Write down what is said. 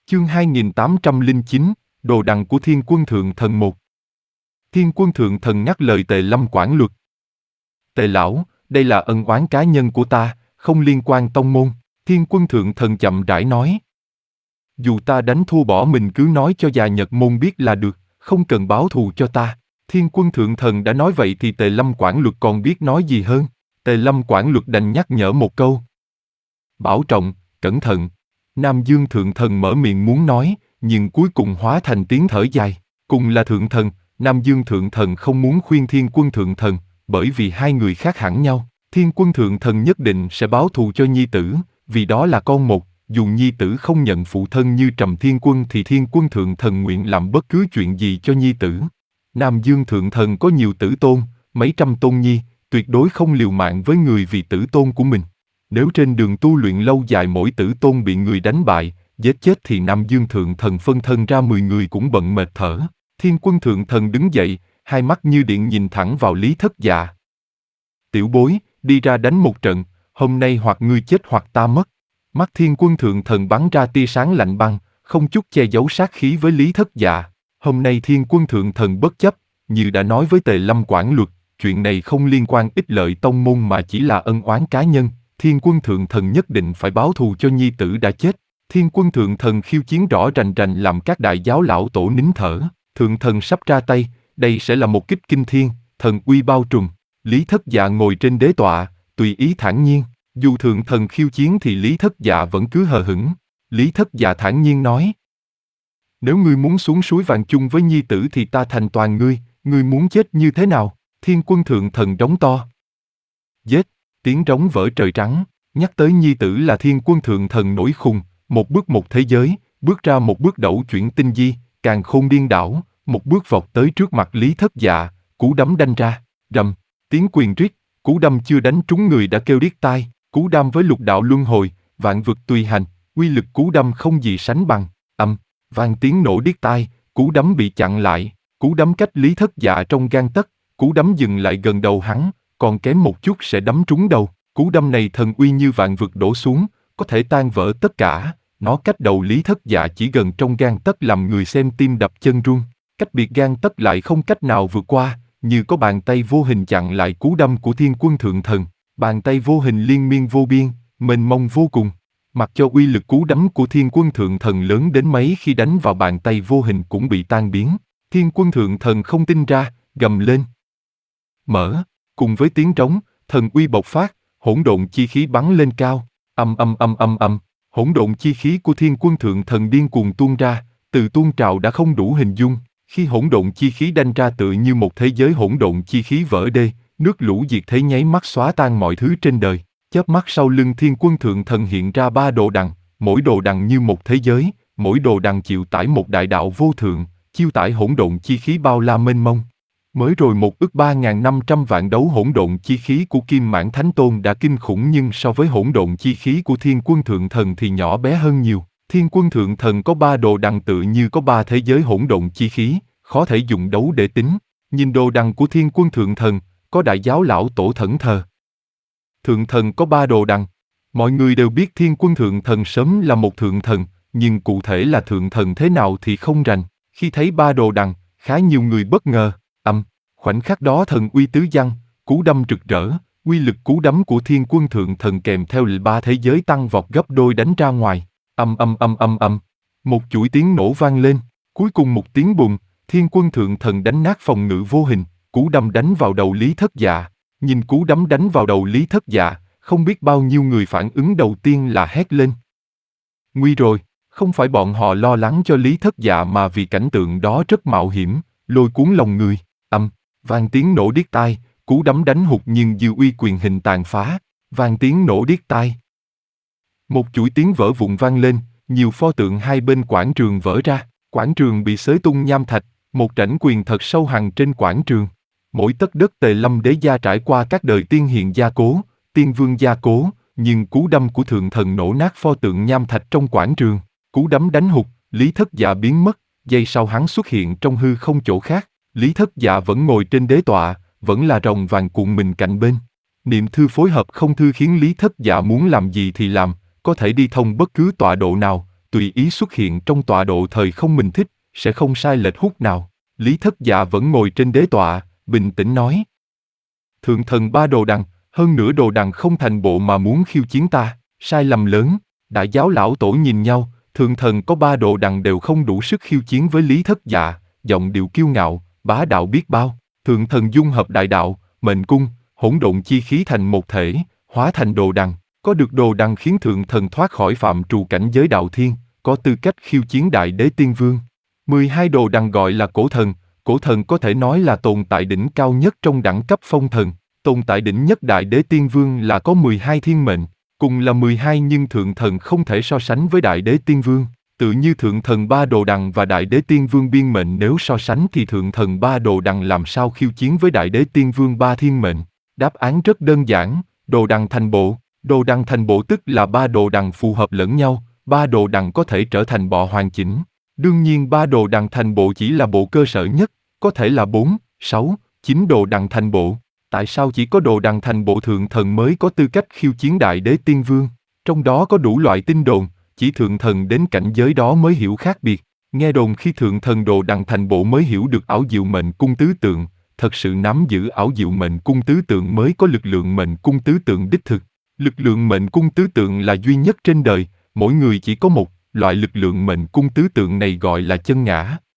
Chương 2809, Đồ đằng của Thiên Quân Thượng Thần 1. Thiên Quân Thượng Thần ngắt lời Tề Lâm quản luật. Tề lão, đây là ân oán cá nhân của ta, không liên quan tông môn. Thiên Quân Thượng Thần chậm rãi nói. Dù ta đánh thua bỏ mình cứ nói cho già Nhật môn biết là được, không cần báo thù cho ta. Thiên Quân Thượng Thần đã nói vậy thì Tề Lâm quản luật còn biết nói gì hơn. Tề Lâm quản luật đành nhắc nhở một câu. Bảo trọng, cẩn thận. Nam Dương Thượng Thần mở miệng muốn nói, nhưng cuối cùng hóa thành tiếng thở dài. Cùng là Thượng Thần, Nam Dương Thượng Thần không muốn khuyên Thiên Quân Thượng Thần, bởi vì hai người khác hẳn nhau. Thiên Quân Thượng Thần nhất định sẽ báo thù cho nhi tử, vì đó là con một. Dù nhi tử không nhận phụ thân như Trầm Thiên Quân thì Thiên Quân Thượng Thần nguyện làm bất cứ chuyện gì cho nhi tử. Nam Dương Thượng Thần có nhiều tử tôn, mấy trăm tôn nhi, tuyệt đối không liều mạng với người vì tử tôn của mình. Nếu trên đường tu luyện lâu dài mỗi tử tôn bị người đánh bại, giết chết thì Nam Dương Thượng Thần phân thân ra 10 người cũng bận mệt thở. Thiên Quân Thượng Thần đứng dậy, hai mắt như điện nhìn thẳng vào Lý Thất Dạ. Tiểu bối, đi ra đánh một trận, hôm nay hoặc ngươi chết hoặc ta mất. Mắt Thiên Quân Thượng Thần bắn ra tia sáng lạnh băng, không chút che giấu sát khí với Lý Thất Dạ. Hôm nay Thiên Quân Thượng Thần bất chấp, như đã nói với Tề Lâm quản luật, chuyện này không liên quan ích lợi tông môn mà chỉ là ân oán cá nhân. Thiên Quân Thượng Thần nhất định phải báo thù cho nhi tử đã chết. Thiên Quân Thượng Thần khiêu chiến rõ rành rành làm các đại giáo lão tổ nín thở. Thượng Thần sắp ra tay, đây sẽ là một kích kinh thiên, thần uy bao trùm. Lý Thất Dạ ngồi trên đế tọa, tùy ý thản nhiên. Dù Thượng Thần khiêu chiến thì Lý Thất Dạ vẫn cứ hờ hững. Lý Thất Dạ thản nhiên nói. Nếu ngươi muốn xuống suối vàng chung với nhi tử thì ta thành toàn ngươi muốn chết như thế nào? Thiên Quân Thượng Thần rống to. Giết! Tiếng trống vỡ trời trắng, nhắc tới nhi tử là Thiên Quân Thượng Thần nổi khùng, một bước một thế giới, bước ra một bước đẩu chuyển tinh di, càn khôn điên đảo, một bước vọt tới trước mặt Lý Thất Dạ, cú đấm đanh ra, rầm, tiếng quyền rít, cú đâm chưa đánh trúng người đã kêu điếc tai, cú đâm với lục đạo luân hồi, vạn vực tùy hành, uy lực cú đâm không gì sánh bằng, vang tiếng nổ điếc tai, cú đấm bị chặn lại, cú đấm cách Lý Thất Dạ trong gang tấc, cú đấm dừng lại gần đầu hắn. Còn kém một chút sẽ đấm trúng đầu. Cú đâm này thần uy như vạn vực đổ xuống, có thể tan vỡ tất cả. Nó cách đầu Lý Thất Dạ chỉ gần trong gang tấc làm người xem tim đập chân run. Cách biệt gang tấc lại không cách nào vượt qua, như có bàn tay vô hình chặn lại cú đâm của Thiên Quân Thượng Thần. Bàn tay vô hình liên miên vô biên, mênh mông vô cùng. Mặc cho uy lực cú đấm của Thiên Quân Thượng Thần lớn đến mấy khi đánh vào bàn tay vô hình cũng bị tan biến. Thiên Quân Thượng Thần không tin ra, gầm lên. Mở! Cùng với tiếng trống, thần uy bộc phát, hỗn độn chi khí bắn lên cao, hỗn độn chi khí của Thiên Quân Thượng Thần điên cuồng tuôn ra, từ tuôn trào đã không đủ hình dung, khi hỗn độn chi khí đanh ra tựa như một thế giới hỗn độn chi khí vỡ đê, nước lũ diệt thế nháy mắt xóa tan mọi thứ trên đời. Chớp mắt sau lưng Thiên Quân Thượng Thần hiện ra 3 đồ đằng, mỗi đồ đằng như một thế giới, mỗi đồ đằng chịu tải một đại đạo vô thượng, chiêu tải hỗn độn chi khí bao la mênh mông. Mới rồi 1.3.500 vạn đấu hỗn độn chi khí của Kim Mãn Thánh Tôn đã kinh khủng nhưng so với hỗn độn chi khí của Thiên Quân Thượng Thần thì nhỏ bé hơn nhiều. Thiên Quân Thượng Thần có 3 đồ đằng tự như có 3 thế giới hỗn độn chi khí, khó thể dùng đấu để tính. Nhìn đồ đằng của Thiên Quân Thượng Thần, có đại giáo lão tổ thẫn thờ. Thượng Thần có 3 đồ đằng. Mọi người đều biết Thiên Quân Thượng Thần sớm là một Thượng Thần, nhưng cụ thể là Thượng Thần thế nào thì không rành. Khi thấy 3 đồ đằng, khá nhiều người bất ngờ. Khoảnh khắc đó thần uy tứ giăng, cú đâm rực rỡ, uy lực cú đấm của Thiên Quân Thượng Thần kèm theo 3 thế giới tăng vọt gấp đôi đánh ra ngoài. Một chuỗi tiếng nổ vang lên, cuối cùng một tiếng bùng, Thiên Quân Thượng Thần đánh nát phòng ngự vô hình, cú đâm đánh vào đầu Lý Thất Dạ. Nhìn cú đấm đánh vào đầu Lý Thất Dạ, không biết bao nhiêu người phản ứng đầu tiên là hét lên. Nguy rồi, không phải bọn họ lo lắng cho Lý Thất Dạ mà vì cảnh tượng đó rất mạo hiểm, lôi cuốn lòng người. Vang tiếng nổ điếc tai, cú đấm đánh hụt nhưng dư uy quyền hình tàn phá, vang tiếng nổ điếc tai. Một chuỗi tiếng vỡ vụn vang lên, nhiều pho tượng hai bên quảng trường vỡ ra, quảng trường bị xới tung nham thạch, một rãnh quyền thật sâu hằn trên quảng trường. Mỗi tấc đất Tề Lâm Đế gia trải qua các đời tiên hiền gia cố, tiên vương gia cố, nhưng cú đâm của Thượng Thần nổ nát pho tượng nham thạch trong quảng trường. Cú đấm đánh hụt, Lý Thất Dạ biến mất, giây sau hắn xuất hiện trong hư không chỗ khác. Lý Thất Dạ vẫn ngồi trên đế tọa, vẫn là rồng vàng cuộn mình cạnh bên. Niệm thư phối hợp không thư khiến Lý Thất Dạ muốn làm gì thì làm, có thể đi thông bất cứ tọa độ nào, tùy ý xuất hiện trong tọa độ thời không mình thích, sẽ không sai lệch hút nào. Lý Thất Dạ vẫn ngồi trên đế tọa, bình tĩnh nói. Thượng thần ba đồ đằng, hơn nữa đồ đằng không thành bộ mà muốn khiêu chiến ta, sai lầm lớn. Đại giáo lão tổ nhìn nhau, thượng thần có ba đồ đằng đều không đủ sức khiêu chiến với Lý Thất Dạ, giọng điệu kiêu ngạo, bá đạo biết bao. Thượng thần dung hợp đại đạo, mệnh cung, hỗn độn chi khí thành một thể, hóa thành đồ đằng. Có được đồ đằng khiến thượng thần thoát khỏi phạm trù cảnh giới đạo thiên, có tư cách khiêu chiến đại đế tiên vương. 12 đồ đằng gọi là cổ thần có thể nói là tồn tại đỉnh cao nhất trong đẳng cấp phong thần. Tồn tại đỉnh nhất đại đế tiên vương là có 12 thiên mệnh, cùng là 12 nhưng thượng thần không thể so sánh với đại đế tiên vương. Tự như thượng thần ba đồ đằng và đại đế tiên vương biên mệnh nếu so sánh thì thượng thần ba đồ đằng làm sao khiêu chiến với đại đế tiên vương ba thiên mệnh. Đáp án rất đơn giản, đồ đằng thành bộ. Đồ đằng thành bộ tức là ba đồ đằng phù hợp lẫn nhau, ba đồ đằng có thể trở thành bộ hoàn chỉnh. Đương nhiên ba đồ đằng thành bộ chỉ là bộ cơ sở nhất, có thể là 4, 6, 9 đồ đằng thành bộ. Tại sao chỉ có đồ đằng thành bộ thượng thần mới có tư cách khiêu chiến đại đế tiên vương? Trong đó có đủ loại tin đồn, chỉ thượng thần đến cảnh giới đó mới hiểu khác biệt. Nghe đồn khi thượng thần đồ đằng thành bộ mới hiểu được ảo diệu mệnh cung tứ tượng, thật sự nắm giữ ảo diệu mệnh cung tứ tượng mới có lực lượng mệnh cung tứ tượng đích thực. Lực lượng mệnh cung tứ tượng là duy nhất trên đời, mỗi người chỉ có một, loại lực lượng mệnh cung tứ tượng này gọi là chân ngã.